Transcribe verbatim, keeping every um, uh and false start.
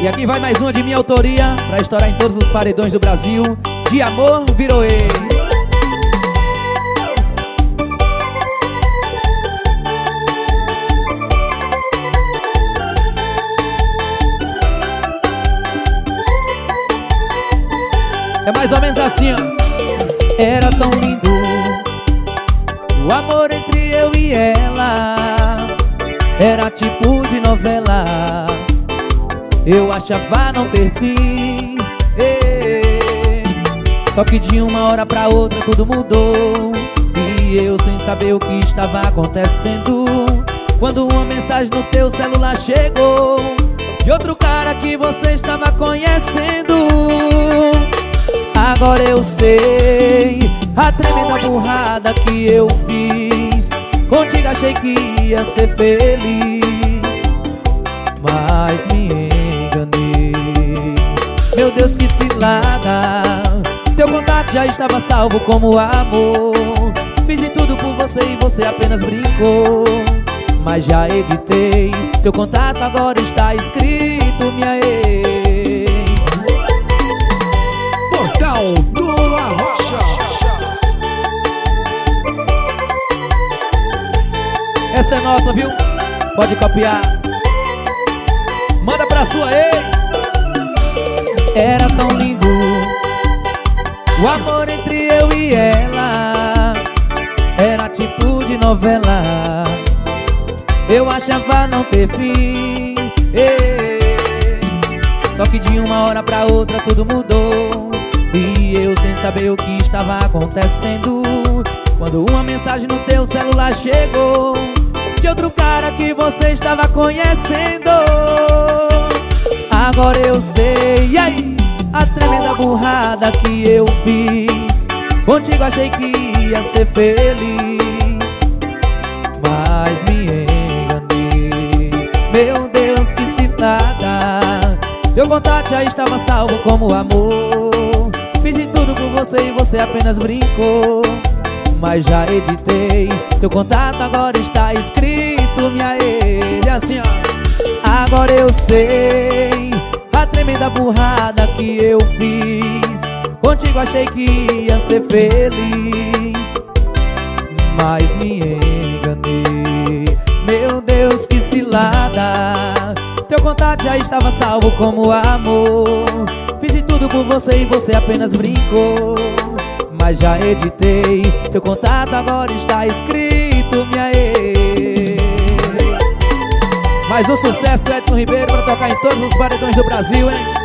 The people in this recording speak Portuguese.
E aqui vai mais uma de minha autoria, pra estourar em todos os paredões do Brasil. De amor virou ex. É mais ou menos assim, ó. Era tão lindo o amor entre eu e ela, era tipo de novela. Eu achava não ter fim, eh. Só que de uma hora pra outra tudo mudou, e eu sem saber o que estava acontecendo, quando uma mensagem no teu celular chegou de outro cara que você estava conhecendo. Agora eu sei a tremenda burrada que eu fiz. Contigo achei que ia ser feliz, mas me enganei. Meu Deus, que cilada. Teu contato já estava salvo como amor. Fiz de tudo por você e você apenas brincou, mas já editei. Teu contato agora está escrito, minha ex. Portal do Arrocha. Essa é nossa, viu? Pode copiar. Manda pra sua ex. Era tão lindo o amor entre eu e ela, era tipo de novela. Eu achava não ter fim, eh. Só que de uma hora pra outra tudo mudou, e eu sem saber o que estava acontecendo, quando uma mensagem no teu celular chegou de outro cara que você estava conhecendo. Agora eu sei, e aí, a tremenda burrada que eu fiz. Contigo achei que ia ser feliz, mas me enganei. Meu Deus, que cilada. Teu contato já estava salvo como amor. Fiz de tudo por você e você apenas brincou, mas já editei. Teu contato agora está escrito, minha ex. E assim, ó. Agora eu sei a tremenda burrada que eu fiz. Contigo achei que ia ser feliz, mas me enganei. Meu Deus, que cilada. Teu contato já estava salvo como amor. Fiz de tudo por você e você apenas brincou, mas já editei. Teu contato agora está escrito, minha ex. Mais um sucesso do Edson Ribeiro pra tocar em todos os paredões do Brasil, hein?